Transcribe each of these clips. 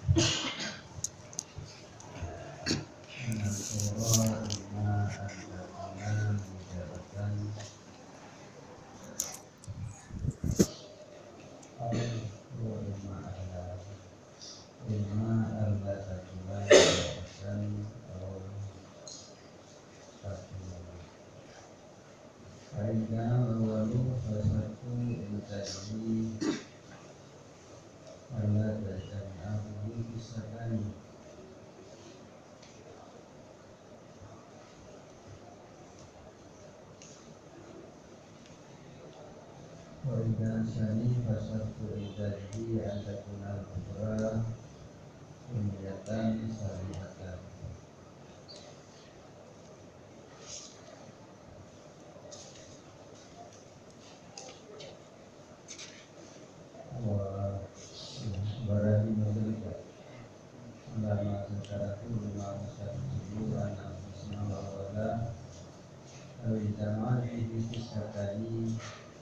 Surah lima antakuna mujabatan lima antakuna mujabatan Fa'idah awalu fasatu intaji ala tajam'ahu bisakani Fa'idah syani fasatu intaji antakuna al-kubra Umiyatan salihatan Barani Madrika Lama sekaratu lima musyafiru Anak bisma wawala Awidama Ibis katani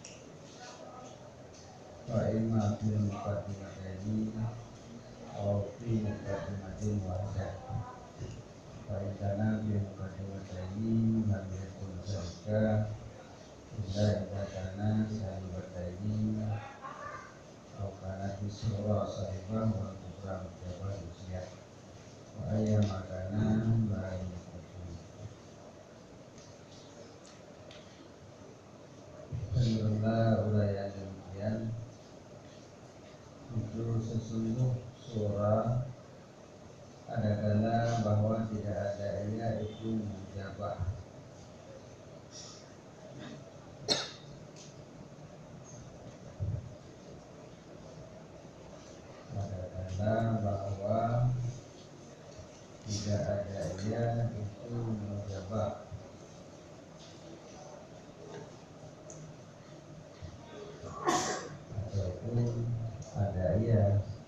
Fa'ima fil mukadimatani Awfi mukadimatin wahdah Fa'idana fil mukadimatani Lamiyakun zalika Illa idhatana Salibatani Awkanat surah sahibah wa kubra mujabah usia wa ayya makanan la yakun Alhamdulillah uraian demikian itu sesungguh surah adalah bahwa tidak ada ia itu mujabah bahwa tidak ada ia itu mujabah ataupun ada ia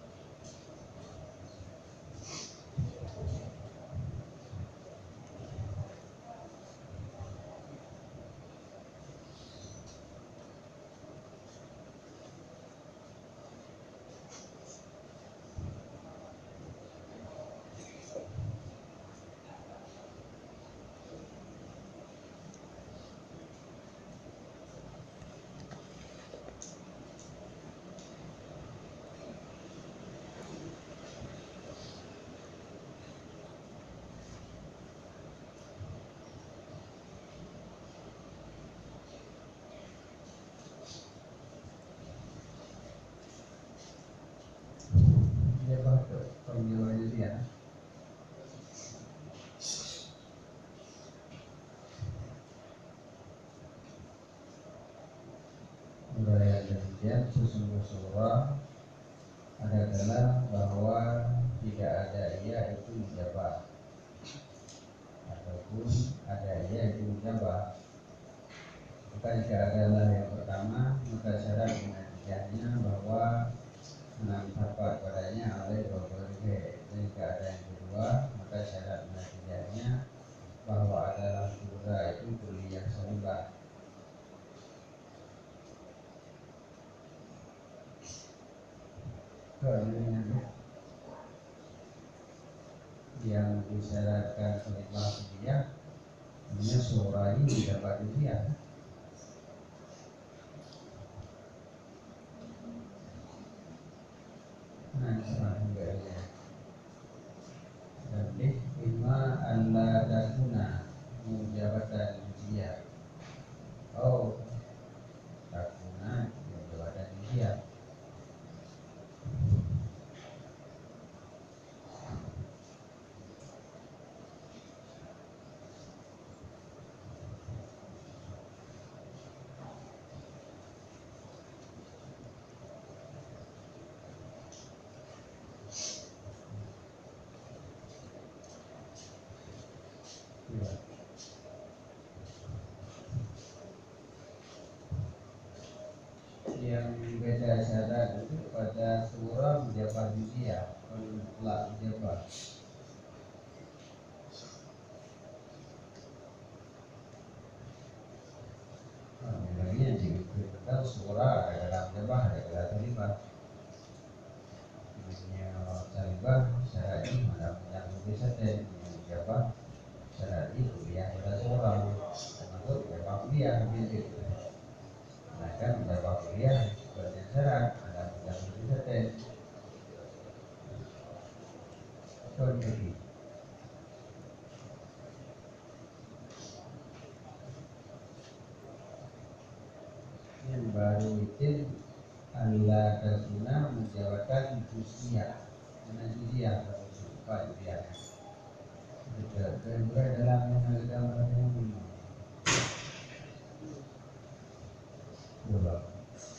penjelasan Uraian demikian sesungguh surah adalah bahwa tidak ada ia itu mujabah ataupun ada ia itu mujabah. Maka jika adalah yang pertama maka syarat natijahnya bahwa menampak padanya oleh berbagai. Jika ada yang kedua maka syarat natijahnya bahwa adalah kubra itu kuliah salibah. Yang disyaratkan salibah kuliah hanya surah ini dapat dilihat. Lebih lima alla takuna mujabatan dia. Oh, takuna mujabatan dia. Yang beda syarat itu pada surah mujabah dia, mutlak mujabah. Namanya diberitahu surah ada dalam mujabah ada dalam terlibat. Namanya saling mujabah syar'i mana yang bisa dan mujabah syar'i kuliah pada seorang termasuk mujabah kuliah gitu. Nah kan mujabah kuliah sebagai syarat ada mujabah bisa dan kondisi yang baru itu Allah tasuna menjawabkan usia dengan usia kalau suka usia kedua dalam agama Islam coba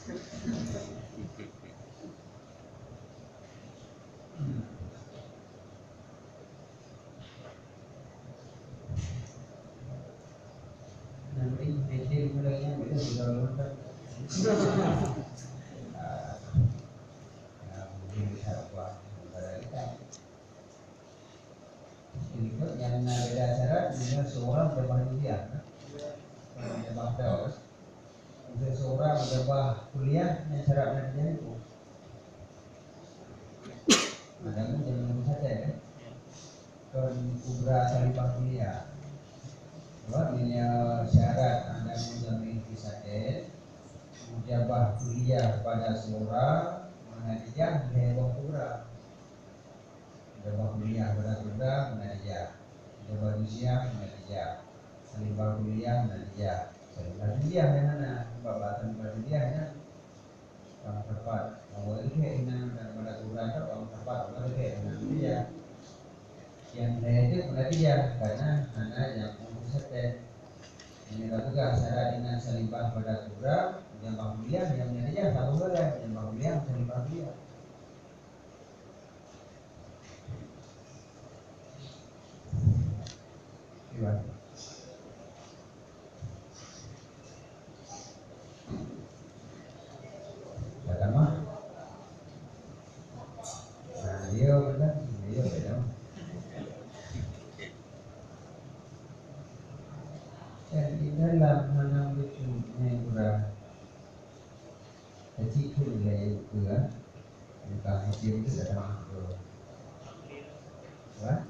nanti detail mulainya itu sudah lengkap mungkin bisa buat itu yang beda syarat dengan seorang berjabah kuliah berjabah teos untuk seorang berjabah kuliah yang syarat nantinya itu makanya jangan saja kan kon kubra salibah kuliah bahwa ini syarat anda menjamin kisaden mujabah kuliah pada seorang menadijah heboh kubra mujabah kuliah pada kubra menadijah mujabah usia menadijah salibah kuliah menadijah salibah kuliah yang mana pembahasan kuliah ya orang tepat bahwa itu enam dan pada kubra itu orang tepat orang itu enam dia yang itu menadijah karena anak yang setel ini juga syarat dengan salibah pada kubra yang kuliah yang menadijah tak boleh yang kuliah salibah kuliah gimana? Kata mah, nah dia benar, dia beda. Dan di dalam mana lucu negara kecil lagi juga, bukan kecil itu datang ke, apa?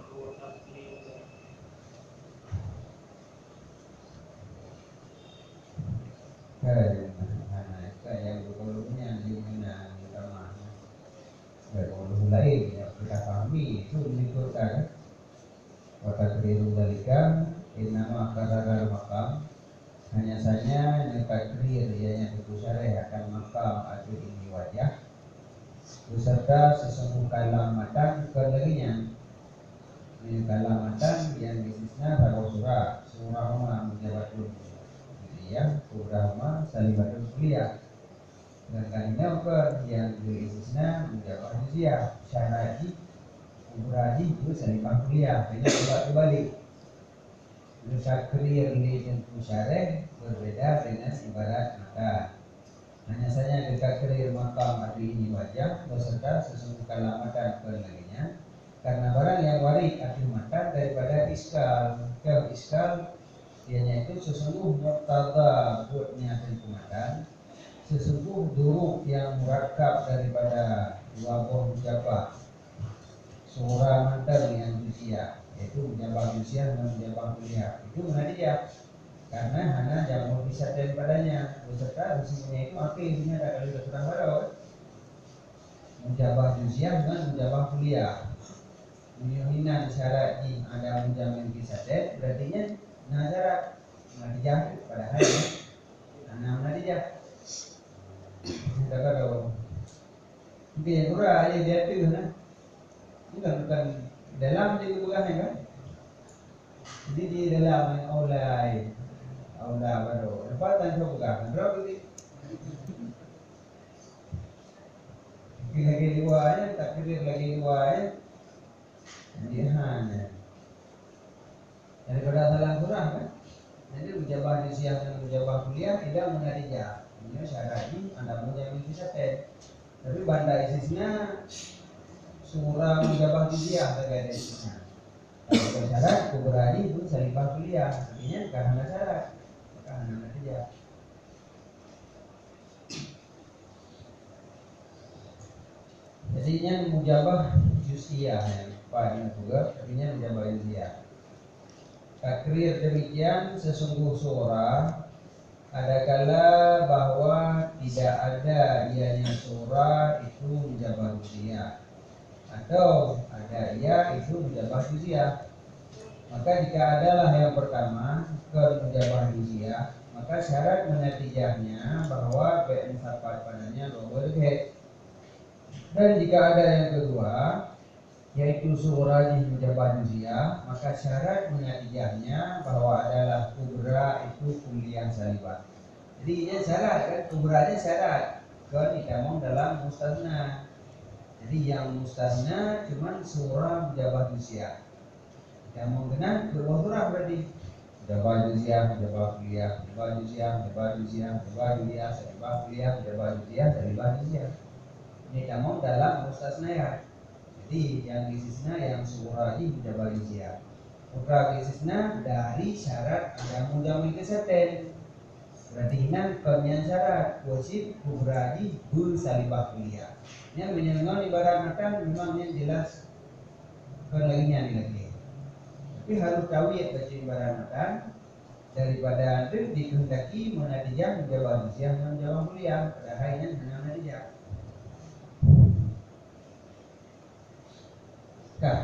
Kayak yang berkolomnya di mana utama, berkolom lain yang kita pahami itu menentukan kata keliru dalikan innama kararar makam hanya saja takdir ianya itu syarih akan makam atau ini wajah beserta sesungguh kalamatan kelerinya ini kalamatan yang bisnisnya pada surah menjabatun yang programa salibatun kuliah sedangkan ini yang bisnisnya menjabat usia syaradi Ibrahim itu salibah kuliah hanya kebalik takrir di tentu syareh berbeda dengan ibarat mata. Hanya saja takrir makam atau ini wajah beserta sesungguh kalamatan kelarinya karena barang yang warid atau mata daripada iskal ke iskal ianya itu sesungguh muqtada buatnya tentu mata sesungguh duruk yang murakkab daripada dua buah mujabah surah mantar yang usia yaitu mujabah usia dan mujabah kuliah itu menadijah karena hanya jamu bisa daripadanya beserta isinya itu akhirnya ada kali sudah baru mujabah usia dengan mujabah kuliah menyuhinan syarat di ada mujamin bisa berarti syarat menadijah padahal hanya menadijah kita kalau mungkin yang kurang aja dia itu bukan dalam jadi bukan kan jadi di dalam aulai baru lepas dan bukan berapa ini lagi dua aja tak kira lagi dua aja jadi hanya daripada salah kurang kan jadi menjabah di siang dan menjabah kuliah tidak menadijah ini syarat ini anda punya bisa tapi banda isisnya surah menjabah di siang terkait isisnya kalau syarat kuberani itu salibah kuliah artinya karena syarat karena natijah jadinya mujabah juz'iyah ya, pada juga artinya menjabah juz'iyah. Takrir demikian sesungguh surah ada kala bahwa tidak ada ianya surah itu menjabah juz'iyah, atau ada ia itu menjabah juz'iyah. Maka jika adalah yang pertama ke menjabah juz'iyah, maka syarat menatijahnya bahwa B4 padanya double head. Dan jika ada yang kedua yaitu surah menjabah juz'iyah, maka syarat menatijahnya bahwa adalah kubra itu kuliah salibah. Jadi ini syarat kan, kubranya syarat kan dikamong dalam mustasna. Jadi yang mustasna cuman surah menjabah juz'iyah. Yang menggenang berbuah surah berarti jabah juz'iyah, jabah kuliah, jabah juz'iyah, jabah juz'iyah, jabah kuliah, jabah kuliah, jabah juz'iyah, jabah juz'iyah. Ini kamu dalam mustasna ya. Jadi yang istisna yang surah ini jabah juz'iyah. Ukra istisna dari syarat ada mudamil kesaten. Berarti nan kalian syarat wajib kubradi bul salibah kuliah. Yang menyenangkan ibaratkan memang yang jelas kenlaginya lagi. Tapi harus tahu ya baca ibaratkan daripada itu dikehendaki menatijah menjawab juz'iyah menjawab kuliah padahal ini hanya menatijah. Kah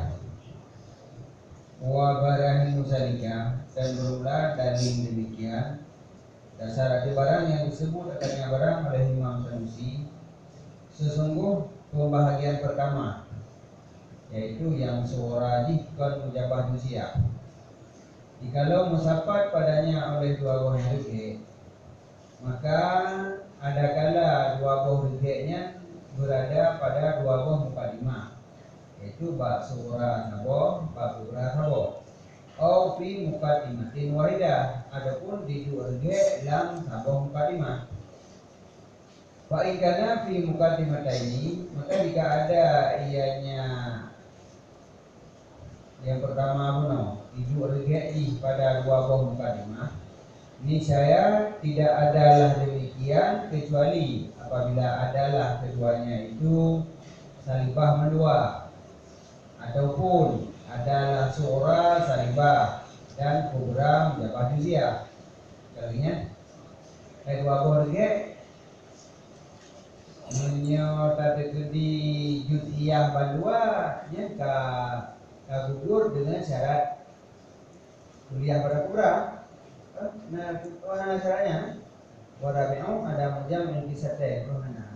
wa barahin musalika dan berulah dalil demikian dasar barang yang disebut adanya barang oleh Imam Sanusi sesungguh pembahagian pertama yaitu yang suara jikon menjabah juz'iyah. Jikalau musafat padanya oleh dua buah rizki, maka ada kala dua buah rizkinya berada pada dua buah mukadimah, yaitu bak surah sabo, bak kubra sabo. Au fi mukadimatin wahidah, adapun di dua rizki dalam sabo mukadimah. Fa ikana fi mukadimataini, maka jika ada ianya yang pertama tujuh rezeki pada dua buah mukadimah. Ini saya tidak adalah demikian kecuali apabila adalah keduanya itu salibah mendua ataupun adalah surah salibah dan kubra menjabah juz'iyah. Kalinya dua buah rezeki menyota di juz'iyah bandua nya gugur dengan syarat kuliah pada kubra. Nah, mana caranya? Warabi'u ada mujam yang kisate mana?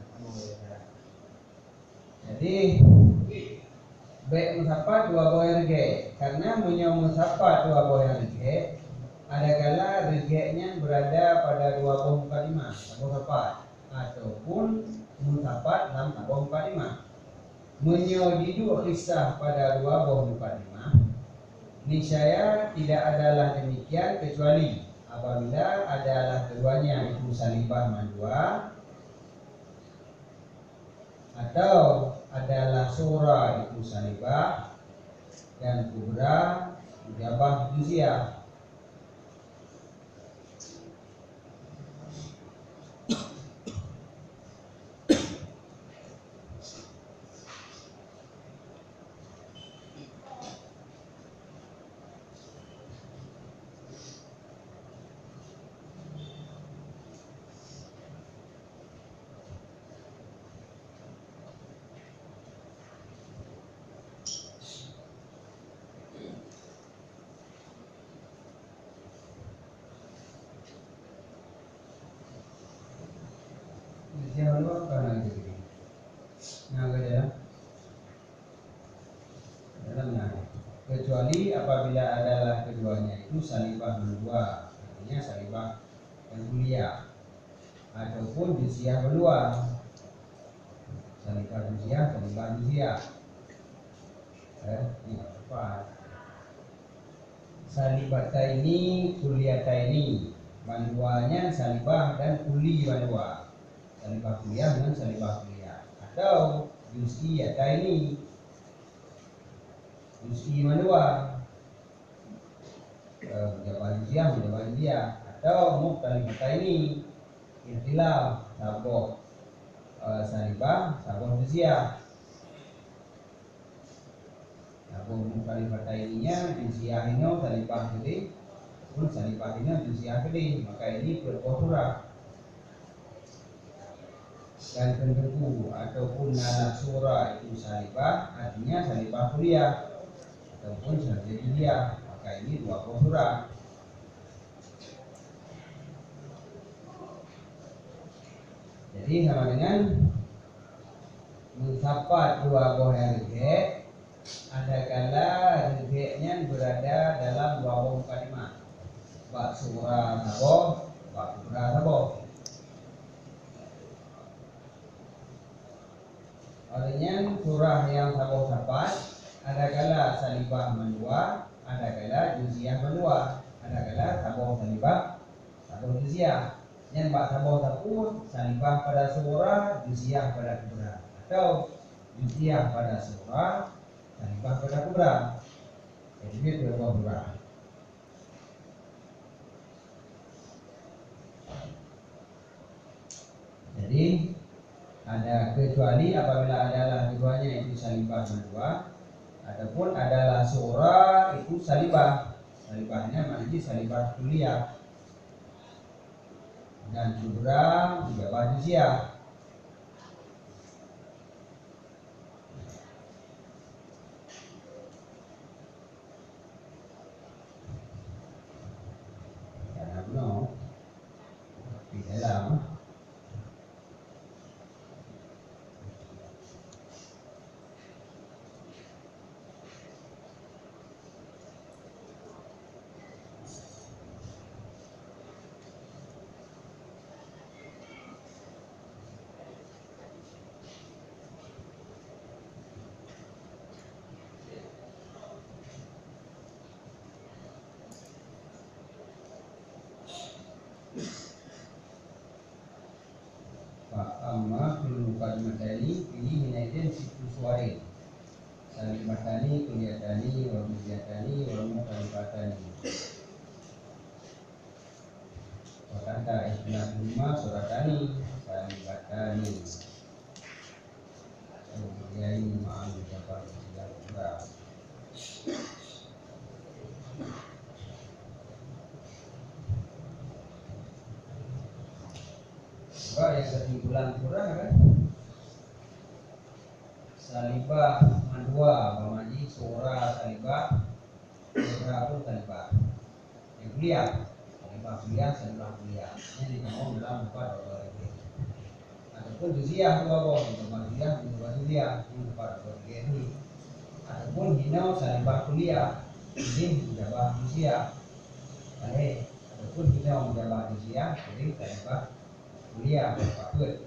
Jadi B musafat dua buah rizki. Karena punya musafat dua buah rizki, ada kala rizkinya berada pada dua buah mukadimah, musafat ataupun musafat dalam buah mukadimah. Menyodidu kisah pada dua buah mukadimah, niscaya tidak adalah demikian kecuali apabila adalah keduanya itu salibah mandua atau adalah surah itu salibah dan kubra menjabah juz'iyah. Siapa lu kan lagi begini? Naga dalamnya. Kecuali apabila adalah keduanya itu salibah mendua, artinya salibah dan kuliah, ataupun juz'iyah mendua, salibah juz'iyah, salibah juz'iyah. Ini apa? Salibata ini kuliata ini, manduanya salibah dan kuli mandua. Salibah kuliah dengan salibah kuliah, atau juz'iyata ini juz'i mandua, menjabah juz'iyah, atau mukhtalifata ini ikhtilaf saboh salibah saboh juz'iyah. kalifata ininya juziah ini salibah gede pun salibah ini juziah gede, maka ini berbuah surah. Dan bentukku ataupun nana surah itu salibah, artinya salibah kuliah ataupun salibah dia, maka ini dua buah surah. Jadi sama dengan mensapat dua buah rege, ada kala regenya berada dalam dua buah kalimat, bak surah sabo, bak kubra sabo. Artinya surah yang sabo sapat, ada kala salibah mendua, ada kala juziah mendua, ada kala sabo salibah, sabo juziah. Yang bak sabo sapun salibah pada surah, juziah pada kubra, atau juziah pada surah, salibah pada kubra. Jadi itu dua kubra. Jadi ada kecuali apabila adalah keduanya itu salibah mendua, ataupun adalah surah itu salibah. Salibahnya maknanya salibah kuliah dan kubra juga bajuziah. Karena no, di dalam amma fil muqaddimatani ini minaidin situ suwarin salimatani kuliyatani wa muziyatani wa muqaddimatani wa kata istilah lima suratani salimatani yai ma'al jabar jabar. Yang kesimpulan surah kan salibah mandua bamaji surah salibah surah pun salibah yang kuliah salibah kuliah ini dikamu dalam empat orang ataupun juziah dua boh juziah ini empat orang ini ataupun hinau salibah kuliah ini menjabah juziah ataupun hinau menjabah juziah jadi salibah kuliah patut.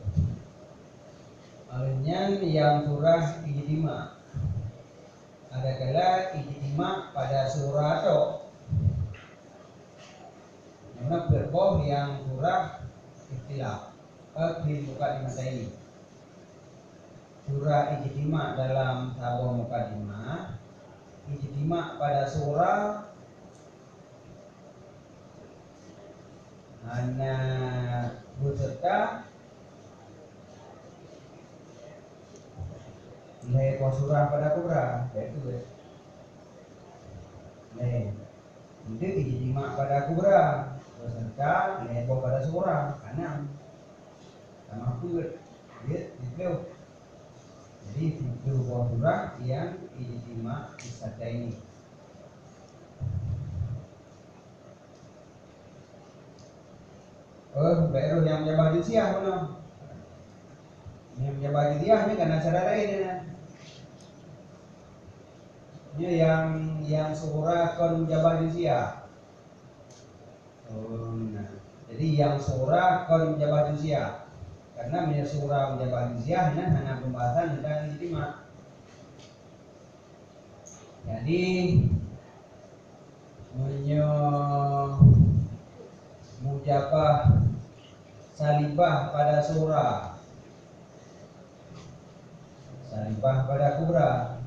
Alunyan yang surah ijtima, ada kala ijtima pada surah itu, mana berboh yang surah ikhtilaf, di mukadimah ini. Surah ijtima dalam sabo mukadimah, ijtima pada surah hanya beserta nilai surah pada kubra yaitu nilai itu ijtima pada kubra beserta nilai pada surah kanan sama kubra itu jadi itu surah yang ijtima wisata ini. Baru yang menjabah juziah mana? Yang menjabah juziah ini karena cara lain ya. Ini yang surah kon menjabah juziah. Nah. Jadi yang surah kon menjabah juziah. Karena surah menjabah juziah ini hanya pembahasan tentang ijtima. Jadi mujabah salibah pada surah, salibah pada kubra.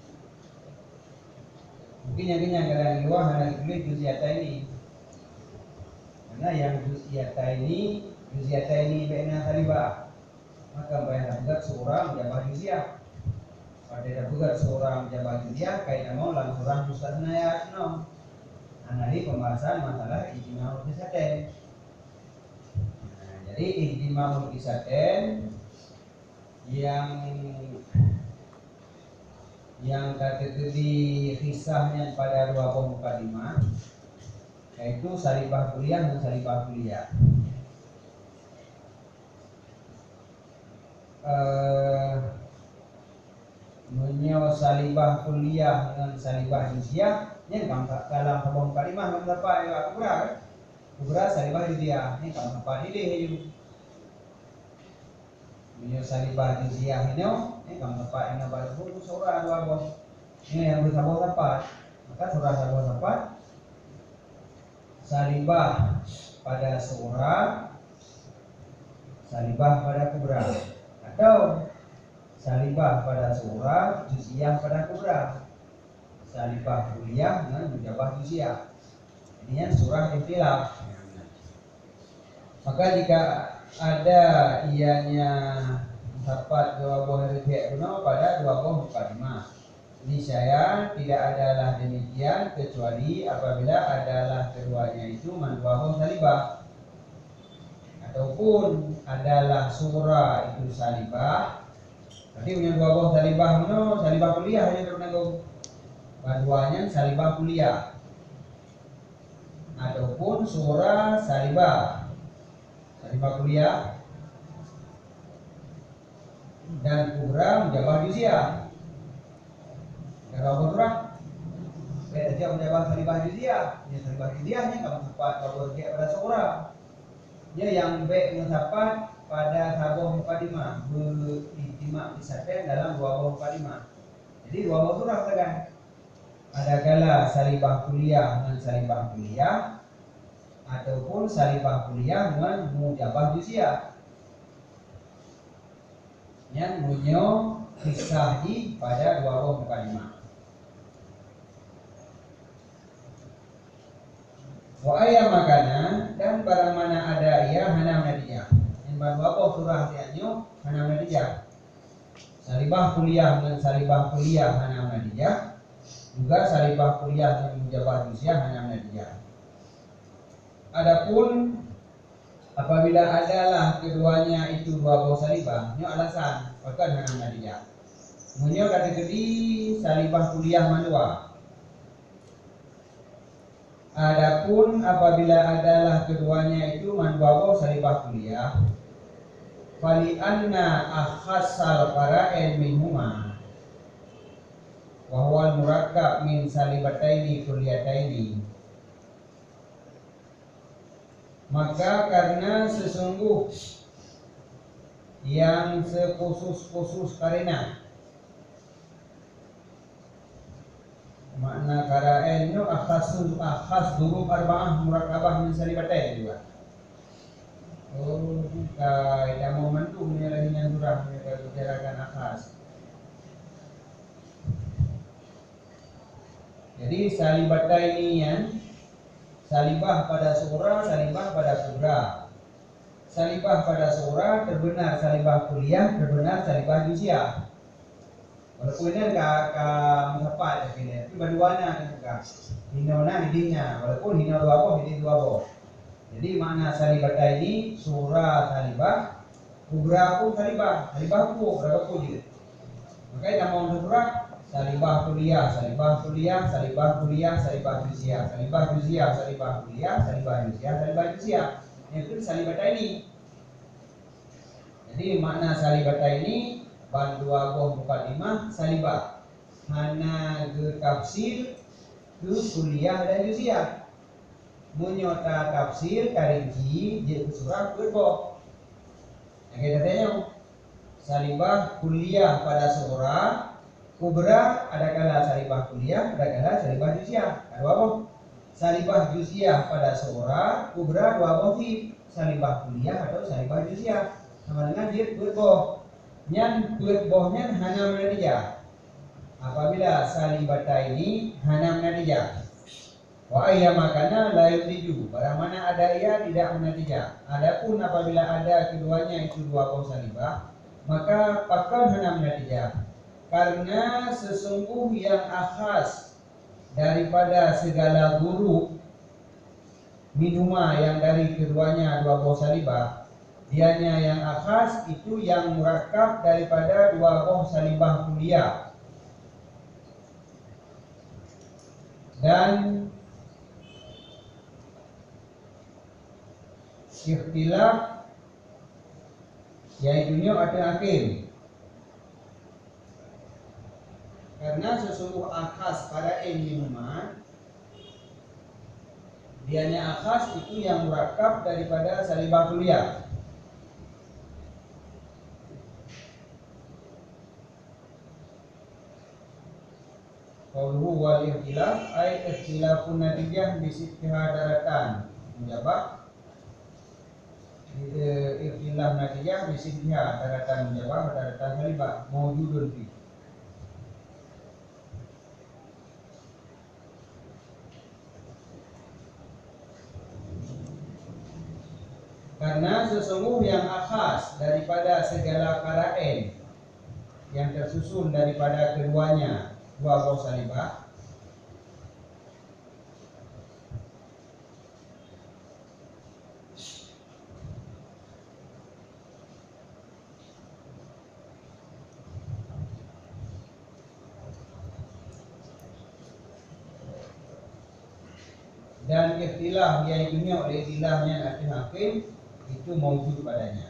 Mungkin yang kalian luar hanya ditulis juziata ini, karena yang juziata ini benar salibah, maka bayar surah mujabah juziah pada bukan seorang jabat dia kayak mau lang seorang mustasna ya no. Anali pembahasan masalah ijma ulkisaten. Nah, jadi ijma ulkisaten yang kategori kisahnya pada dua buah mukadimah, yaitu salibah kuliah dan salibah kuliah. Menyo salibah kuliah dengan salibah juziah, ini dalam buah mukadimah berapa ya kubra salibah juziah, ini kamu apa ini? Menyo salibah juziah ini kamu apa yang baru surah dua buah. Ini yang bersabot tepat, maka surah sabot tepat salibah pada surah, salibah pada kubra, atau salibah pada surah, juziah pada kubra, salibah kuliah dengan mujabah juziah. Ini yang surah ikhtilaf. Maka jika ada ianya dapat dua buah rifik pada dua buah mukadimah, ini saya tidak adalah demikian kecuali apabila adalah keduanya itu dua buah salibah, ataupun adalah surah itu salibah. Berarti punya dua buah salibah salibah kuliah yang terpenanggung. Keduanya salibah kuliah, ataupun surah salibah kuliah dan kubra menjawab juziah. Kalau kubra beda jauh menjawab salibah juziah. Ya salibah juziahnya kamu tepat kalau dia pada surah. Ya yang B mendapat pada sabuh mukadimah berijma disaten dalam dua buah mukadimah. Jadi dua buah surah kan. Ada kala salibah kuliah dengan salibah kuliah, ataupun salibah kuliah dengan mujabah juziah. Yang munyo kisahi pada dua buah mukadimah. Wa ayam makanan dan barang mana ada ia hanam nadiyah. Yang baru apa surah tianyo hanam nadiyah. Salibah kuliah dengan salibah kuliah hanam nadiyah. Juga salibah kuliah dengan mujabah juziah hanam nadiyah. Adapun apabila adalah keduanya itu dua buah salibah, nyo alasan bahkan hanam nadiyah. Munyo kategori salibah kuliah mandua. Adapun apabila adalah keduanya itu manbawo salibah kuliah, fali anna akhasal qara'in minhuma wa huwa murakkab min salibataini kulliyataini. Maka karena sesungguh yang sekhusus-khusus karena makna qara'in itu akhas durub arba'ah murakkabah min salibatain juga. Tidak mau mentu menyalahinya surah mereka bicarakan akhas. Jadi salibatainian, salibah pada surah, salibah pada kubra. Salibah pada surah terbenar salibah kuliah, terbenar salibah juziah. Walaupun ini enggak mendapat ini, tapi baduana juga. Hinona hidingnya, walaupun hina dua boh, hiding dua boh. Jadi makna salibata ini surah salibah, kubra pun salibah pun berapa pun juga. Makanya nama surah salibah kuliah, salibah kuliah, salibah kuliah, salibah juziah, salibah juziah, salibah kuliah, salibah juziah, salibah juziah. Itu salibata ini. Jadi makna salibata ini ban dua buah mukadimah salibah hana ke tafsir ke kuliah dan juziah. Munyota tafsir karinci je surah berboh. Yang kita tanya salibah kuliah pada surah kubra ada kala salibah kuliah, ada kala salibah juziah. Ada apa? Salibah juziah pada surah kubra dua boh salibah kuliah atau salibah juziah. Sama dengan dia berboh. Yang berbohnya hanam nadijah. Apabila salibata ini hanam nadijah. Wa ayya makana la yudiju. Barang mana ada ia tidak menatijah. Adapun apabila ada keduanya itu dua buah salibah, maka pakan hanam natijah. karena sesungguh yang akhas daripada segala huruf minuma yang dari keduanya dua buah salibah, dianya yang akhas itu yang murakkab daripada dua buah salibah kuliah. Dan ikhtilaf yaitu ada akhir, karena sesungguh akhas pada minuma dianya akhas itu yang murakkab daripada salibah kuliah. Qauluhu wal ikhtilaf ay ikhtilafun natijah bisittihadaratan menjawab ikhtilaf natijah bisittihadaratan menjawab daratan salibah mawjudun fi. Karena sesungguh yang akhas daripada segala qara'in yang tersusun daripada keduanya dua buah salibah, dan ikhtilaf yaitu oleh ikhtilafnya nanti hakim itu mawjud padanya.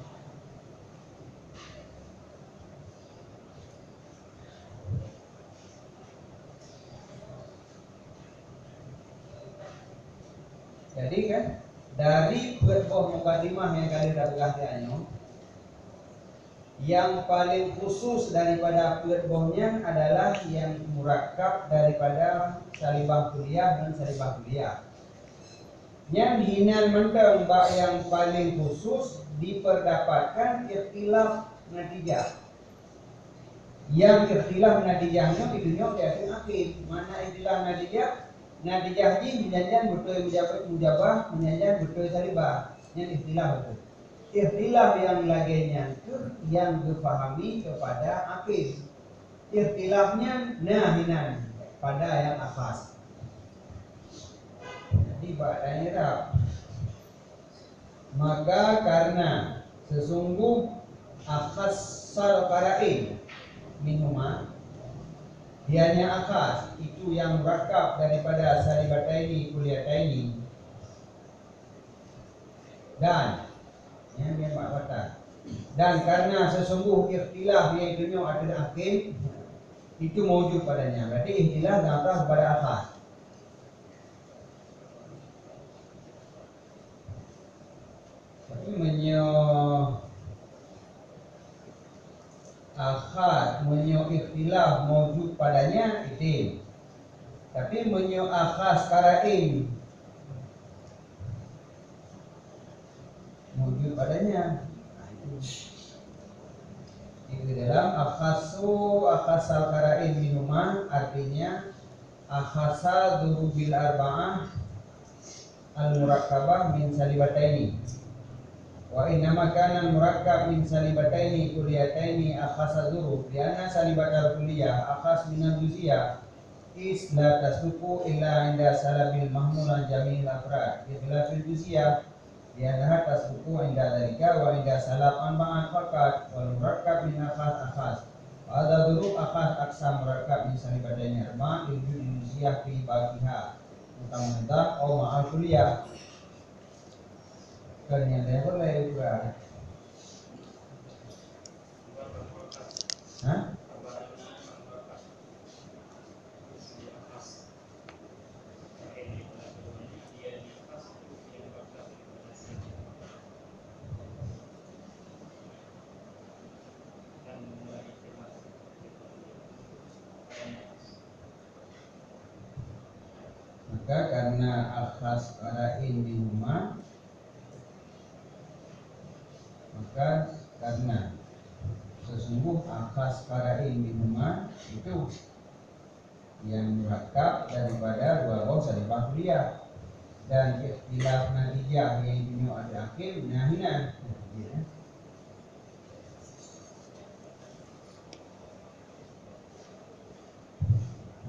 Jadi kan dari beberapa mukadimah yang kalian dapat anyo, yang paling khusus daripada beberapanya adalah yang murakkab daripada salibah kuliah dan salibah kuliah. Yang hinan mentang yang paling khusus diperdapatkan ikhtilaf natijah. Yang ikhtilaf natijahnya itu yaitu akhir. Mana ikhtilaf natijah? Natijah ini menyanyian betul mujabah, menyanyian betul salibah. Yang ikhtilaf betul. Ikhtilaf yang lainnya itu yang dipahami kepada akhir. Ikhtilafnya nahinan pada yang akhas. Jadi ba'danya maka karena sesungguh akhasal qara'in minhuma dianya akhas itu yang murakkab daripada salibataini kuliataini, dan yang dia kata, dan karena sesungguh ikhtilaf yaitu ada akhir itu mewujud padanya, berarti ikhtilaf datang kepada akhas. Tapi akhad ikhtilaf mewujud padanya itu, tapi akhas qara'in mewujud padanya itu dalam akhasal qara'in minuman, artinya akhasa durubil arba'ah al murakkabah min salibataini. Wa innama kana murakkab min salibataini kuliyataini akhasa dzuruf lianna salibatal kuliyah akhas min al-juziyah is la tasduqu illa inda salabil mahmulan jamil afrad ikhtilafil juziyah lianna tasduqu inda dzalika wa inda salab anba'an faqat wal murakkab min akhas wa hadza dzuruf akhas aqsam murakkab min salibataini arba' lil juziyah fi baqiha mutamanta au ma'al kuliyah. Ternyata boleh juga. Hah? Maka karena akhas qara'in minhuma, maka karena sesungguh akhas qara'in minhuma itu yang murakkab daripada dua buah salibah kuliah, dan ikhtilaf natijah yaitu ada akhir nahinan.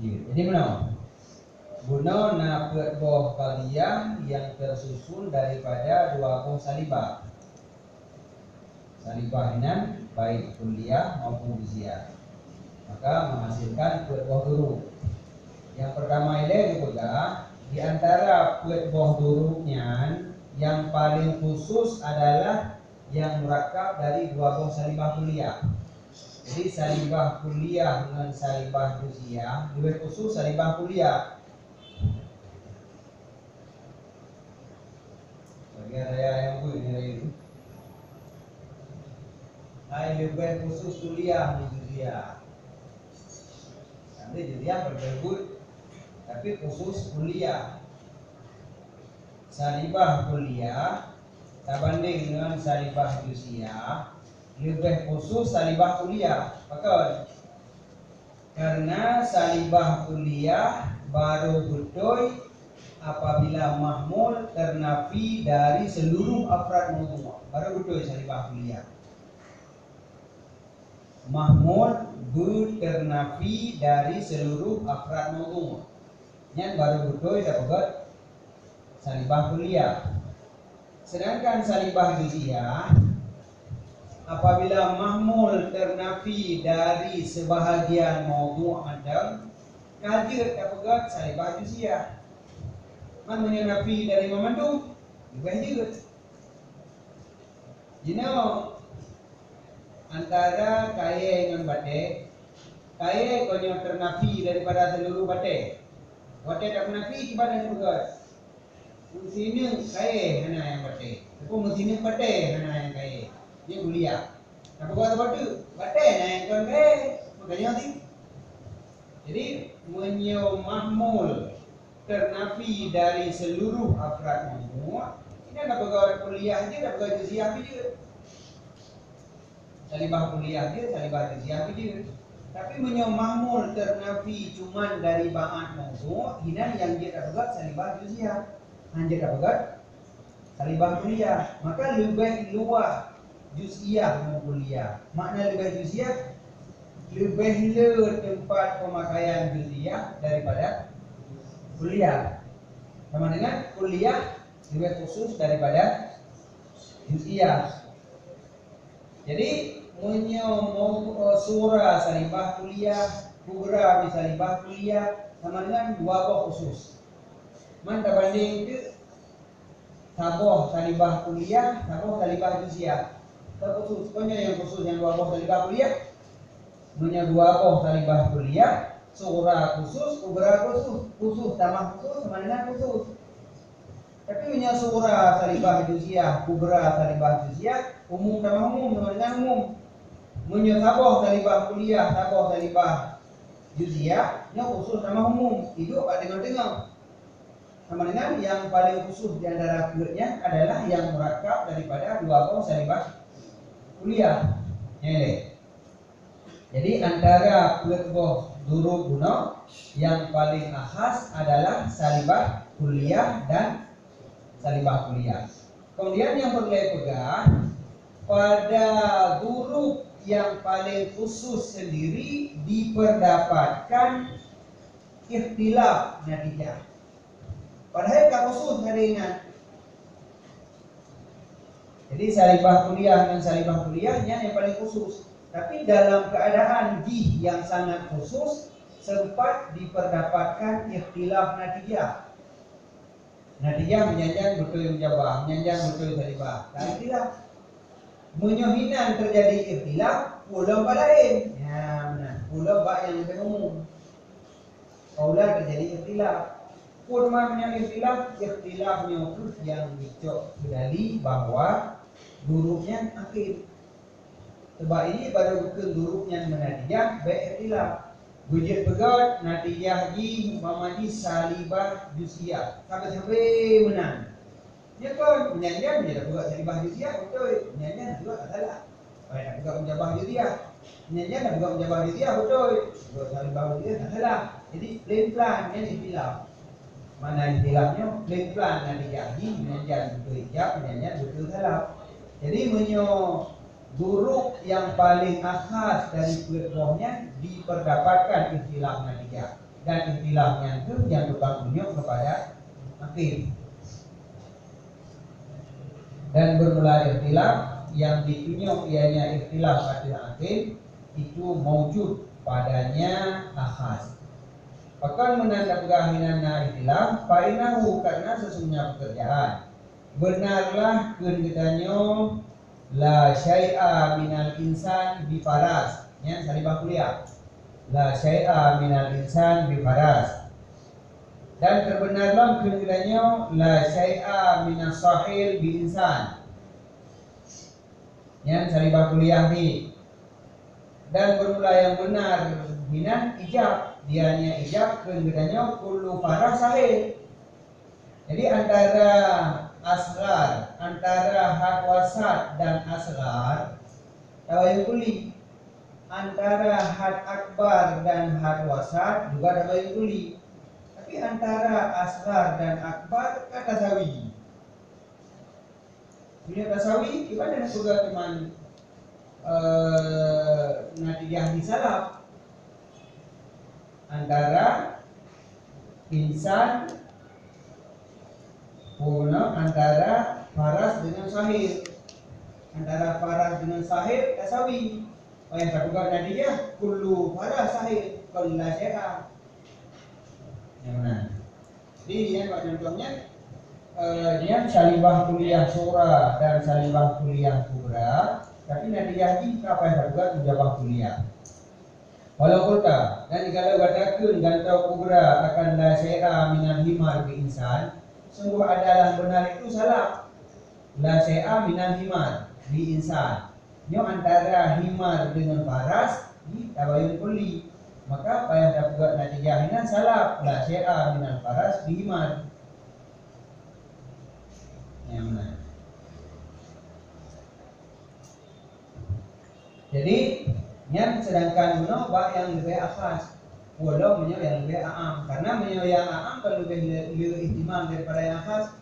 Jadi mana? Guna napet boh kalian yang tersusun daripada dua boh salibah. Salibah inan baik kuliah maupun usia. Maka menghasilkan pet boh duru. Yang pertama ini dipegang di antara pet boh durunya yang paling khusus adalah yang murakab dari dua boh salibah kuliah. Jadi salibah kuliah dengan salibah usia lebih khusus salibah kuliah. Bagian raya yang gue ini raya itu. Lebih khusus kuliah di usia. Nanti jadi berbeda, tapi khusus kuliah. Salibah kuliah tak banding dengan salibah usia, lebih khusus salibah kuliah. Maka karena salibah kuliah baru betul apabila mahmul ternafi dari seluruh afrad mawdu', baru betul salibah kuliah. Mahmul ternafi dari seluruh afrad mawdu', yang baru betul dapat salibah kuliah. Sedangkan salibah juz'iyah apabila mahmul ternafi dari sebahagian mawdu' adam, kadir dapat salibah juz'iyah. Man menafi dari memandu lebih juga. Antara kaya dengan batik, kaya konyo ternafi daripada seluruh batik. Batik tak menafi cuma dengan tugas. Musimnya kaya hana yang batik. Tapi musimnya batik hana yang kaya. Dia kuliah. Tapi kata batik hana yang kaya. Makanya nanti. Jadi mahmul ternafi dari seluruh afrad mawdu', ini ada pegawai kuliah dia, ada pegawai juz'iyah dia. Salibah kuliah dia, salibah juz'iyah dia. Tapi mahmul ternafi cuman dari ba'at mawdu', ini yang dia dapat salibah juz'iyah. Hanya dapat salibah kuliah. Maka lebih luas juz'iyah mau kuliah. Makna lebih juz'iyah, lebih tempat pemakaian juz'iyah daripada kuliah. Sama dengan kuliah lebih khusus daripada juz'iyah. Jadi surah salibah kuliah, kubra salibah kuliah sama dengan dua boh khusus. Man banding itu saboh salibah kuliah, saboh salibah juz'iyah. Terkhusus, pokoknya yang khusus yang dua boh salibah kuliah, dua boh salibah kuliah, surah khusus, kubra khusus, tamah khusus sama dengan khusus. Tapi surah salibah juz'iyah, kubra salibah juz'iyah, umum tamah umum sama dengan umum. Saboh salibah kuliah, saboh salibah juz'iyah, nya khusus tamah umum. Itu apa tengok-tengok. Sama dengan yang paling khusus di antara kuliahnya adalah yang murakab daripada dua boh salibah kuliah. Jadi antara boh duru guna yang paling khas adalah salibah kuliah dan salibah kuliah. Kemudian yang perlu pegang pada duru yang paling khusus sendiri diperdapatkan ikhtilaf natijah. Padahal tak khusus hari ini. Jadi salibah kuliah dan salibah kuliahnya yang paling khusus. Tapi dalam keadaan jih yang sangat khusus sempat diperdapatkan ikhtilaf natijah. Natijah menyanjang betul menjabah, menyanjang betul salibah. Dan ikhtilaf menyohinan terjadi ikhtilaf pulau lain. Ya benar. Pulau yang lebih umum. Kaulah terjadi ikhtilaf. Kurmanya ikhtilafnya itu yang dicok kedali bahwa duruknya akhir. Sebab ini baru bukan duruknya menatijah baik ikhtilaf. Wujud pegat natijah ji umpamanya salibah juz'iyah sampai menang. Ya kan menyanyian menjadi pegat salibah juz'iyah betul. Menyanyian juga salah. Baik pegat menjabah juz'iyah. Menyanyian dan pegat menjabah juz'iyah betul. Pegat salibah juz'iyah salah. Jadi plan yang ikhtilaf. Mana ikhtilafnya plan natijah ji menyanyian betul ijab, menyanyian betul salah. Jadi duruk yang paling khas dari kulit rohnya diperdapatkan ikhtilaf natijah. dan ikhtilafnya itu yang tukang tunjuk kepada hakim. Dan bermula ikhtilaf yang ditunjuk ianya ikhtilaf pada hakim itu mewujud padanya akhas. Akan menanda pegahinana ikhtilaf fainahu karena sesungguhnya pekerjaan benarlah kedengatannya la syai'a minal insan bifaras yang salibah kuliah la syai'a minal insan bifaras dan terbenarlah kedengatannya la syai'a minas sahil bi insan yang salibah kuliah ni dan bermula yang benar minan ijab dianya ijab kedengatannya kullu faras sahil. Jadi antara asghar, antara had wasat dan asghar tabayun kuli. Antara had akbar dan had wasat juga tabayun kuli. Tapi antara asghar dan akbar kata sawi. Bila tasawi gimana juga teman natijah disalap antara insan antara faras dengan sahih, antara faras dengan sahih tasawi. Yang terbuka natijah kullu faras sahih kullu syai'a. Yang mana? Jadi ini contohnya yang salibah kuliah surah dan salibah kuliah kubra, tapi natijah ini apa yang terbuka menjawab kuliah. Walau kota dan kalau katakan gantau kubra akan la syai'a minal himar bi insan, sungguh adalah benar itu salah. La syai'a minal himar bi insan. Nyo antara himar dengan faras di tabayun kulli. Maka apa yang terbuka natijah ini salah. La syai'a minal faras bi himar. Yang mana? Jadi yang sedangkan menobak yang lebih akhas, walau menyo yang lebih aam, karena menyo yang aam kalau lebih ihtimam daripada yang akhas.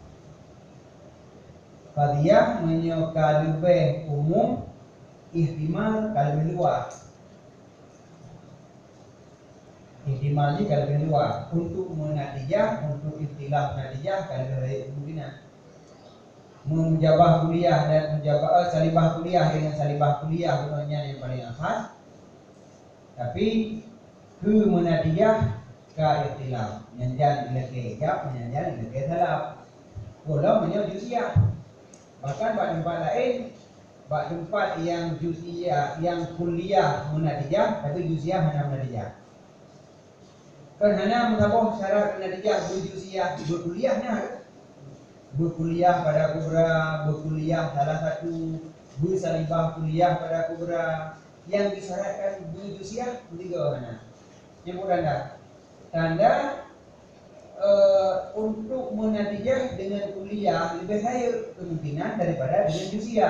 Fadiyah menyo lebih umum, ihtimal lebih luas. Ihtimal ini lebih luas untuk menatijah, untuk ikhtilaf natijah lebih kemungkinan. Menjabah kuliah dan menjabah salibah kuliah dengan salibah kuliah gunanya yang paling khas. Tapi ke menatijah ke ikhtilaf, menyanjal ilake ijab, menyanjal ilake salaf. Walau menyo juziah. Bahkan pada tempat lain, pada tempat yang juziah, yang kuliah menatijah, tapi juziah hanya menatijah. Kan hanya mengaboh syarat menatijah berjuziah, berkuliahnya. Berkuliah pada kubra, berkuliah salah satu, bersalibah kuliah pada kubra yang disyaratkan berjuziah tiga mana? Yang tanda untuk menatijah dengan kuliah lebih kaya kemungkinan daripada dengan juziah.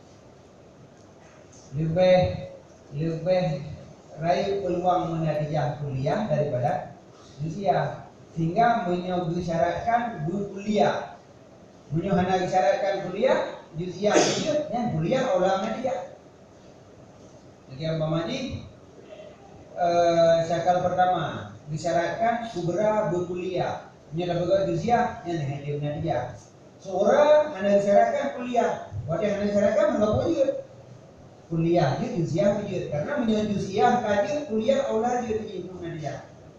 Lebih raya peluang menatijah kuliah daripada juziah, sehingga menyyaratkan berkuliah. Hanya disyaratkan kuliah, juziah saja, yang kuliah ulama dia. Jadi umpama ni syakal pertama disyaratkan kubra berkuliah, hanya dapat juziah, yang dia benar dia. Seorang hanya disyaratkan kuliah, waktu hanya disyaratkan mengapa dia kuliah dia juziah dia, karena menjadi juziah kaji kuliah ulama dia itu benar dia.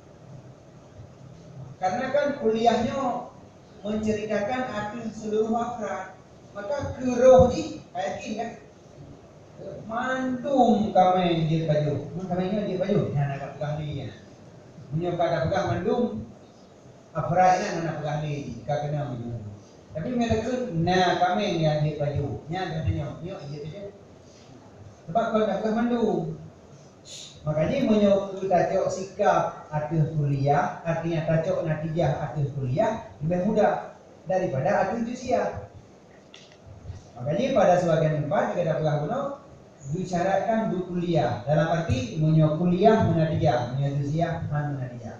Karena kan kuliahnya menceritakan arti seluruh afrad, maka keroh ni yakin kan mandum kami dia baju, kami ni dia baju, yang nak pegang dia, punya pada pegang mandum afrad ni nak pegang dia, kau kena baju. Tapi mereka na kami ni dia baju, yang katanya, yo dia tu. Sebab kalau nak pegang mandum, makanya menyokong tajok sikap arti kuliah, artinya tajok natijah arti kuliah lebih mudah daripada arti juziah. Makanya pada sebagian tempat kita dapat guna disyaratkan berkuliah dalam arti menyokong kuliah menatijah, menyokong juziah menatijah.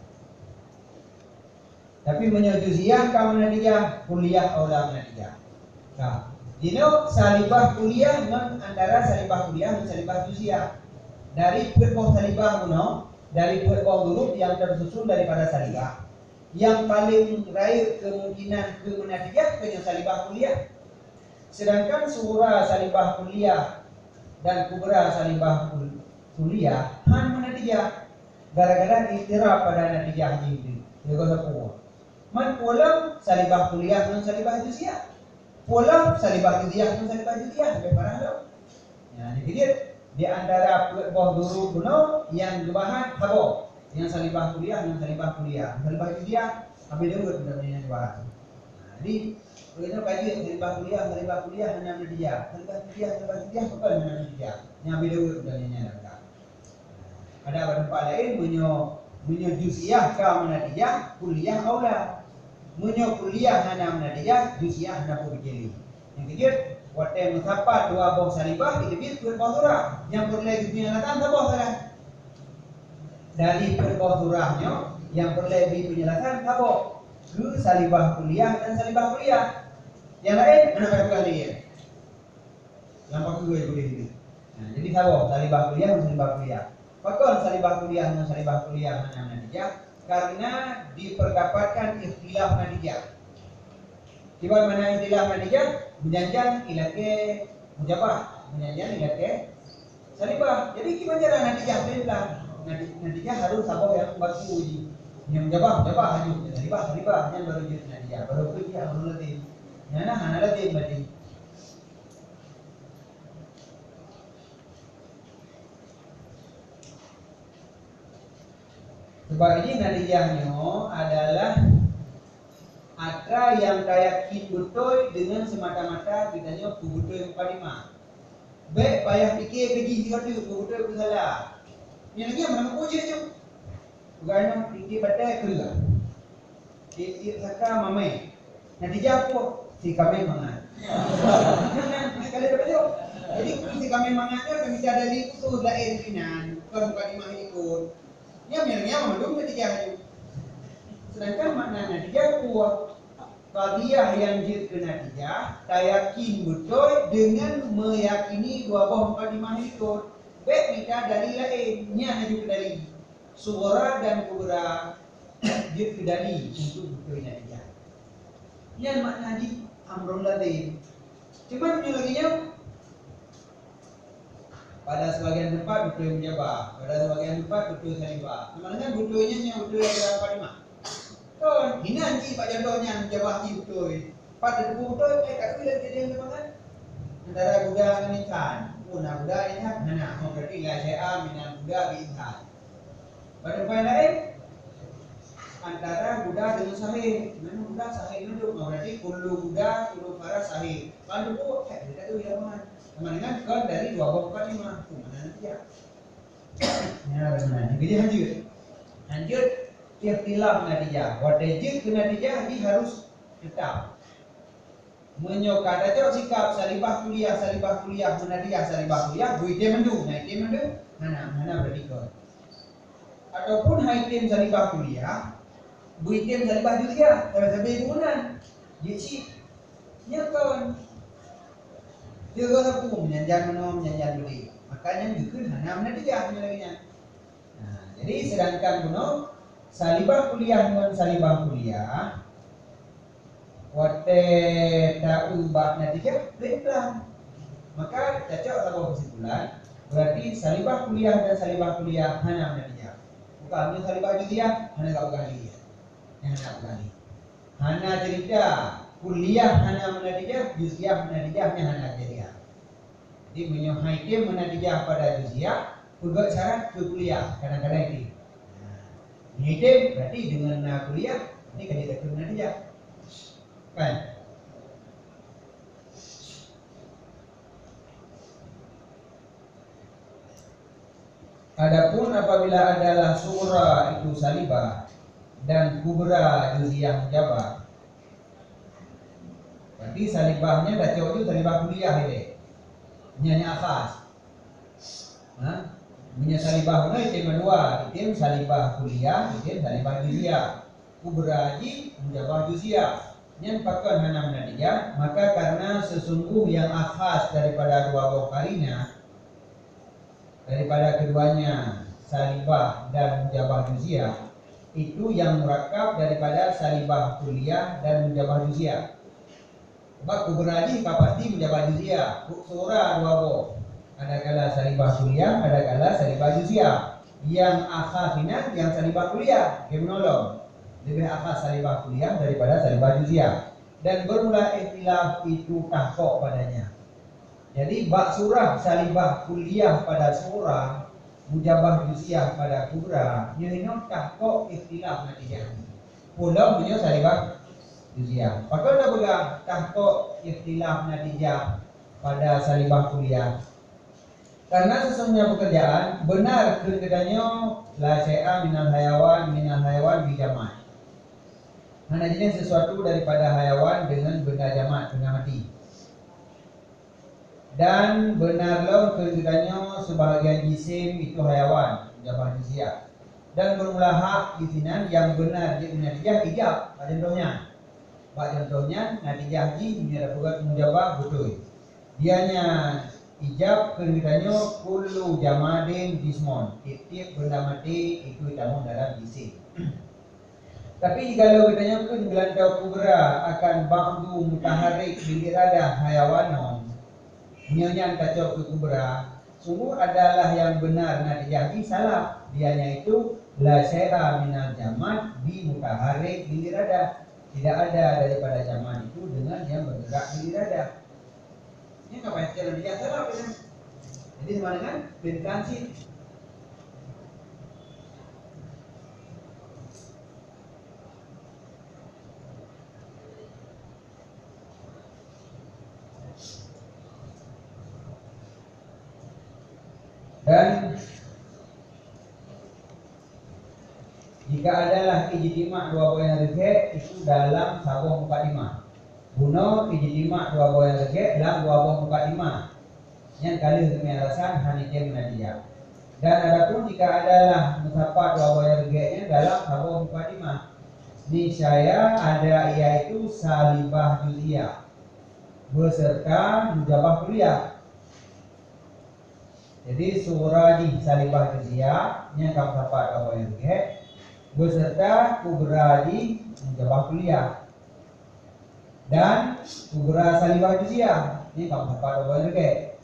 Tapi menyokong juziah kamu menatijah, kuliah orang menatijah. Nah, dino salibah kuliah non antara salibah kuliah dan salibah juziah. Dari berboh salibah kuno dari buah huruf yang tersusun daripada salibah. Yang paling raih kemungkinan ke menatijah ke salibah kuliah. Sedangkan surah salibah kuliah dan kubra salibah kuliah han menatijah gara-gara istirah pada natijah ini. Dia kata puas. Man pulang salibah kuliah dan salibah juziah. Pulang salibah juziah dan salibah juziah. Sampai parah tau. Ya, jadi dia di antara buah dulu kuno yang dibahan habo. Yang salibah kuliah dan salibah kuliah. Salibah juziah habis dia udah yang dibahas. Jadi kita kaji salibah kuliah hanya natijah. Salibah juziah bukan hanya natijah. Yang habis dia udah yang ada. Ada tempat lain menyo juziah ka menatijah kuliah aula. Menyo kuliah hana menatijah juziah hana pubijeli. Yang ketiga, wate musafat dua buah salibah dilebih ke surah. Yang perlu penjelasan sabah salah. Dari surahnya yang perlu penjelasan sabah. Ke salibah kuliah dan salibah kuliah. Yang lain mana kali ya? Yang pakai gue boleh ini. Nah, jadi sabah salibah kuliah dan salibah kuliah. Fakon salibah kuliah dan salibah kuliah hana natijah karena diperkapatkan ikhtilaf natijah. Tiba mana ikhtilaf natijah? Menjanjan ilake mujabah, menjanjan ilake salibah. Jadi gimana cara natijah bilang? Natijah harus sabah yang baku uji. Yang mujabah haju, salibah yang baru jadi natijah. Baru kerja baru latih. Nana hana latih berarti. Sebab ini natijahnya adalah ada yang yakin betul dengan semata-mata kitanya betul mukadimah. Baik payah fikir keji sekali betul salah. Yang lagi mana uji je. Bukan fikir batai kerja. Fikir saka mamai. Natijah apa? Si kami mangat. Kalau betul. Jadi si kami mangatnya kami ada di itu lain pinan. Bukan mukadimah ikut. Ya memang belum natijahnya. Sedangkan maknanya dia kuat qadiyah yang jid natijah tayakin betul dengan meyakini dua buah mukadimah itu. Baik kita dalil lainnya hanya dalil sughra dan kubra jid dalil untuk betul natijah. Yang makna di amrul ladin. Cuma laginya pada sebagian tempat betul menjawab, pada sebagian tempat betul salibah. Namanya betulnya yang betul yang mukadimah. Kan, ini anji pak contohnya menjawab betul. Pada debu betul, kat tu jadi yang depan. Antara Buddha dengan insan. Buddha ini mana? Berarti la syai'a minal Buddha bi insan. Pada tempat lain antara Buddha dengan sahih. Mana Buddha sahih itu? Berarti kullu Buddha, kullu faras sahih. Kalau debu, dia tu yang mana? Dengan kan dari dua buah kalimah. Mana nanti ya? Ya, benar. Jadi lanjut. Ikhtilaf natijah. Wadajid ke natijah ini harus tetap. Menyokat aja sikap salibah kuliah menatijah salibah kuliah buite mendu. Nah, itu mendu mana berdikot. Ataupun haitim salibah kuliah buitim salibah juziah. Kalau sampai gunan. Jadi nyakon. Dia kata pun menyanjan beli. Makanya juga hana menatijah lagi. Nah, jadi sedangkan kuno salibah kuliah dengan salibah kuliah wate ta'u ba natijah berimplan. Maka cocok sama kesimpulan berarti salibah kuliah dan salibah kuliah hana natijah. Bukan salibah juziah hana gak kali. Yang hana kali. Hana cerita kuliah hana menatijah, juziah menatijahnya hana jadiah. Jadi menyohaitim menatijah pada juziah, juga syarat ke kuliah kadang-kadang ini. Hidup berarti dengan kuliah ini kan kita kena dia kan. Adapun apabila adalah surah itu salibah dan kubra juziah mujabah, berarti salibahnya dah cowok itu salibah kuliah ini nyanyi akhas. Punya salibah mana itim dua, itim salibah kuliah, itim salibah juziah. Kubraji mujabah juziah. Yang pakai hana menatijah, maka karena sesungguh yang akhas daripada dua buah kalinya, daripada keduanya salibah dan mujabah juziah itu yang murakkab daripada salibah kulliyah dan mujabah juziah. Sebab kubra haji pasti mujabah juziah, surah dua bo. Ada kala salibah kulliyah, ada kala salibah juziah. Yang akhafinan yang salibah kulliyah, dia menolong. Lebih akhas salibah kulliyah daripada salibah juziah. Dan bermula ikhtilaf itu tahqiq padanya. Jadi bak surah salibah kulliyah pada surah, mujabah juziah pada kubra, nyono tahqiq ikhtilaf natijah. Pulau punya salibah juziah. Pakai dah pegang tahqiq ikhtilaf natijah pada salibah kulliyah. Karena sesungguhnya pekerjaan benar kedengarannya la syai'a minal hayawan bi jama'. Mana jenis sesuatu daripada hayawan dengan benda jamak, benda mati. Dan benarlah kedengarannya sebahagian jisim itu hayawan, mujabah juziah. Dan bermula hak di sini yang benar di natijah ijab. Contohnya natijah ji menyerahkan mujabah betul. Dianya ijab kedengarannya kullu jamadin jismon. Tiap benda mati itu ditamun dalam jisim. Tapi kalau katanya pun gelantau kubra akan ba'du mutaharrik bil iradah hayawanon. Nyonya kacau ke kubra, sungguh adalah yang benar natijah salah. Dianya itu la syai'a minal jamad bi mutaharrik bil iradah. Tidak ada daripada jamad itu dengan yang bergerak bil iradah. Ini apa yang dia salah kan? Jadi sama dengan transit. Dan jika adalah ijtima' dua boy yang rejek itu dalam sabung 45. Buno ijtima' dua boy yang rejek dalam dua boy 45. Yang kali hukum alasan hanikem natijah. Dan adapun jika adalah musafat dua boy yang rejeknya dalam sabung 45. Niscaya ada yaitu salibah juziah beserta mujabah kulliyah. Jadi surah di salibah juziah yang kamu dapat apa yang beserta kubra di mujabah kulliyah dan kubra salibah juziah ini kamu dapat apa yang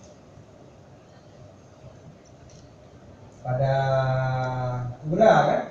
pada kubra kan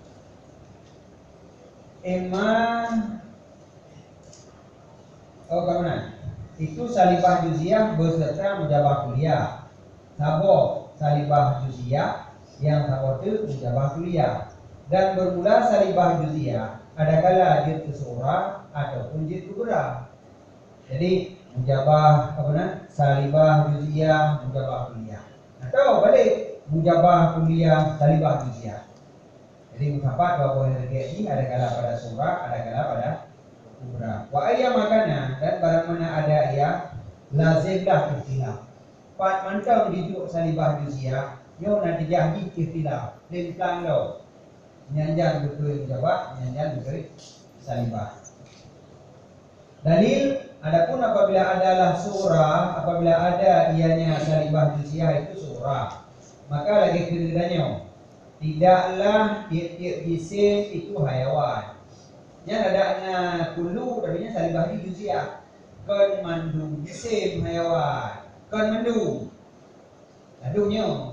kemana itu salibah juziah beserta mujabah kulliyah. Sabo salibah juziah yang sabo itu mujabah kulliyah dan bermula salibah juziah ada kala jid surah ataupun jid kubra. Jadi mujabah salibah juziah mujabah kulliyah atau balik mujabah kulliyah salibah juziah. Jadi musafat bahwa ini ada kala pada surah ada kala pada kubra. Wa ayya makana dan barang mana ada ya lazimlah ikhtilaf. Pat mantau dijuk salibah juziah, yo natijah di ikhtilaf. Lain plan lo. Nyanjan betul jawab, nyanjan betul salibah. Dalil adapun apabila adalah surah, apabila ada ianya salibah juziah itu surah, maka lagi kedengarannya tidaklah tiap-tiap jisim itu hayawan. Yang adanya kullu tapi salibah juziah. Kon mandung jisim hayawan. Kon mendung ladunya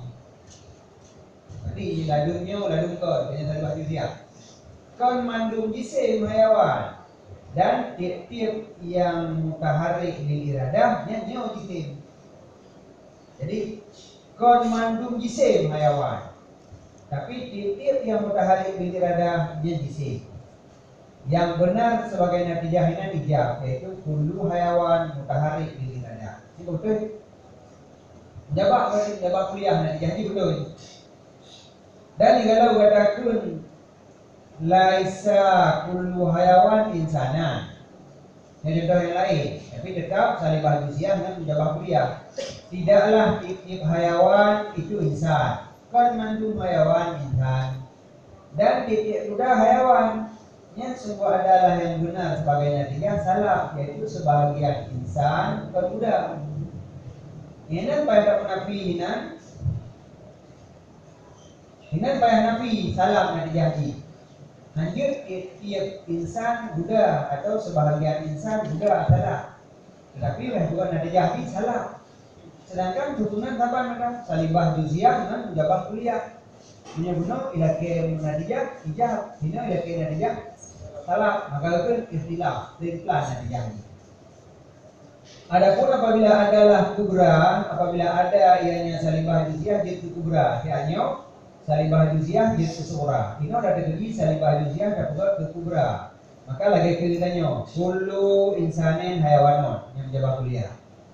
tadi ladunya ladung kon punya salibah juziah. Kon mandung jisim hayawan dan tiap-tiap yang mutaharrik bil iradah nyo jisim. Jadi kon mandung jisim hayawan tapi tiap-tiap yang mutaharrik bil iradah dia jisim. Yang benar sebagai natijah ini ijab yaitu kullu hayawan mutaharrik bil iradah. Ini betul. Jabak kuliah nanti jadi betul. Dan kalau katakan laisa kullu hayawan insana. Ini contoh yang lain, tapi tetap salibah juziah dengan menjabah kuliah. Tidaklah tiap hayawan itu insan. Kan mandum hayawan insan. Dan tiap kuda hayawan. Yang sebuah adalah yang benar sebagai natijah salah yaitu sebagian insan kan kuda. Ini pada penafiinan Hinan payah nafi salam natijah ji. Hanya tiap insan Buddha atau sebahagian insan Buddha salah. Tetapi bukan natijah ji salah. Sedangkan tutunan taban mereka salibah juziah dengan mujabah kuliah. Punya guna ilake natijah ijab, hina ilake natijah salah. Maka itu ikhtilaf, natijah ini. Adapun apabila adalah kubra, apabila ada ianya salibah juziah jitu kubra, ianya salibah juziah jitu sughra. Ini ada terjadi salibah juziah dan juga ke kubra. Maka lagi ceritanya, kullu insanin hayawanon yang menjawab kuliah.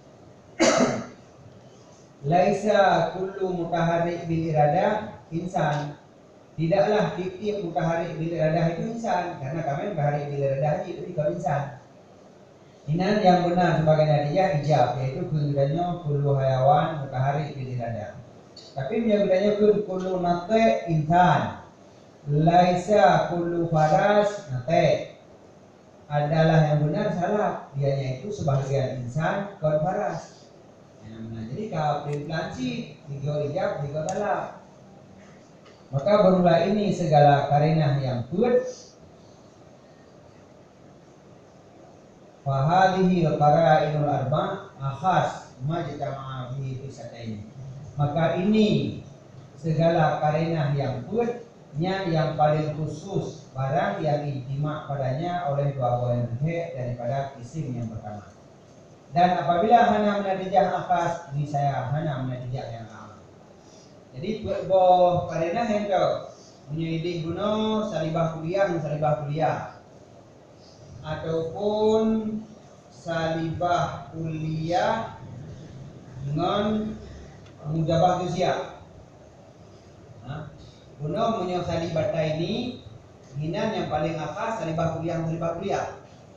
Laisa kullu mutaharrik bil iradah insan. Tidaklah tiap mutaharrik bil iradah itu insan, karena kami mutaharrik bil iradah itu kalau insan. Inan yang benar sebagai natijah ijab, yaitu kegudaannya kullu hayawan mutaharrik bil iradah. Tapi menjadinya kullu nate insan, laisa kullu faras nate. Adalah yang benar salah, dianya itu sebagian insan kon faras. Nah, jadi kalau prinsip tiga ijab tiga salah. Maka berulah ini segala karenah yang kuat. Fahalihi al-qara'inul arba' akhas majtama'a fihi fisatain. Maka ini segala karenah yang kuatnya yang paling khusus barang yang ijtima' padanya oleh dua buah yang daripada isim yang pertama. Dan apabila hana menatijah akhas, ini saya hana menatijah yang am. Jadi buah karenah yang kau menyeidih guna salibah kuliah ataupun salibah kuliah dengan mujabah juziah. Guna punya salibah ini hinan yang paling akhas salibah kuliah.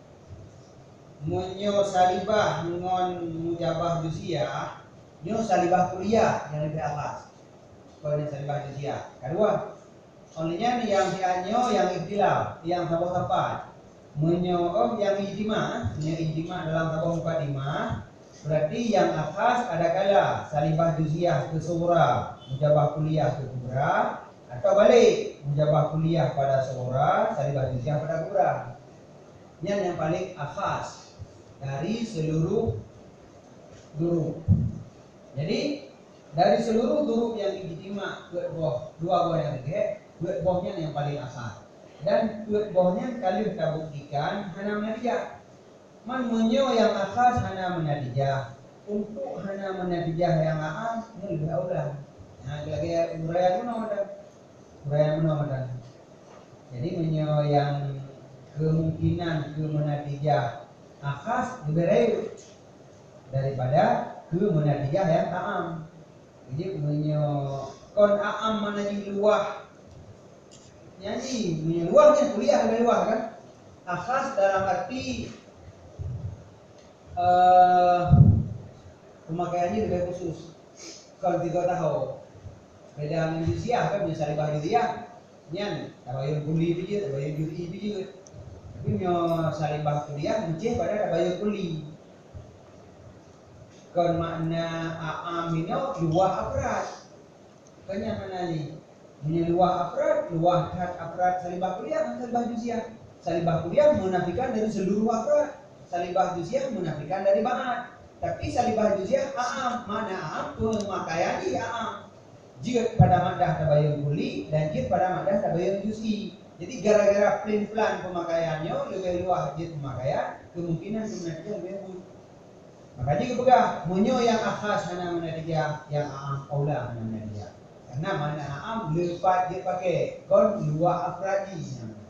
Munyo salibah dengan mujabah juziah, nyo salibah kuliah yang lebih akhas. Kalau ini salibah juziah. Kedua, olehnya yang dianyo yang ikhtilaf, yang sabah-sabah. Menyoom yang ijtima dalam tabung mukadimah, berarti yang akhas ada kala salibah juziah ke sughra, mujabah kuliah ke kubra, atau balik mujabah kuliah pada sughra, salibah juziah pada kubra. Ini yang paling akhas dari seluruh huruf. Jadi dari seluruh huruf yang ijtima dua buah yang tiga, dua buahnya yang paling akhas. Dan buahnya kali kita buktikan hana menatijah. Man menyo yang akhas hana menatijah. Untuk hana menatijah yang aam ini lebih aula. Nah, lagi uraian mana. Jadi menyo yang kemungkinan ke menatijah akhas lebih rayu daripada ke menatijah yang aam. Jadi menyo kon aam menatijah luah. Jadi luahnya kuliah lebih luah kan? Akhas dalam arti pemakaiannya lebih khusus. Kalau tiga tahu beda dengan juziah kan punya salibah juziah, nyan tabayun kuli biji, tabayun juzi biji. Tapi punya salibah kuliah menceh pada tabayun kuli. Kon makna aam ini luah afrad. Kanya mana ni? Luah afrad salibah kuliah dan salibah juziah. Salibah kuliah menafikan dari seluruh afrad. Salibah juziah menafikan dari ba'at. Tapi salibah juziah a'am. Mana a'am? Pemakaian dia a'am. Jika pada madah tabayun kuli dan jika pada madah tabayun juzi. Jadi gara-gara plan pemakaiannya lebih luah jika pemakaian, kemungkinan menatijah lebih bagus. Makanya kepegah munyo yang akhas hana menatijah, yang a'am aula hana menatijah. Karena mana am lepas dia pakai kon luar afradi.